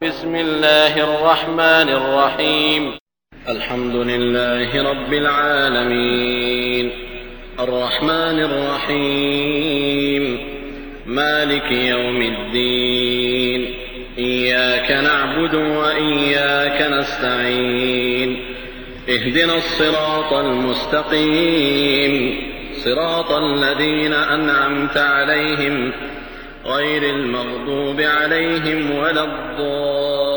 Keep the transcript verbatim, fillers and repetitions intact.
بسم الله الرحمن الرحيم. الحمد لله رب العالمين الرحمن الرحيم مالك يوم الدين إياك نعبد وإياك نستعين اهدنا الصراط المستقيم صراط الذين أنعمت عليهم غير المغضوب عليهم ولا الضالين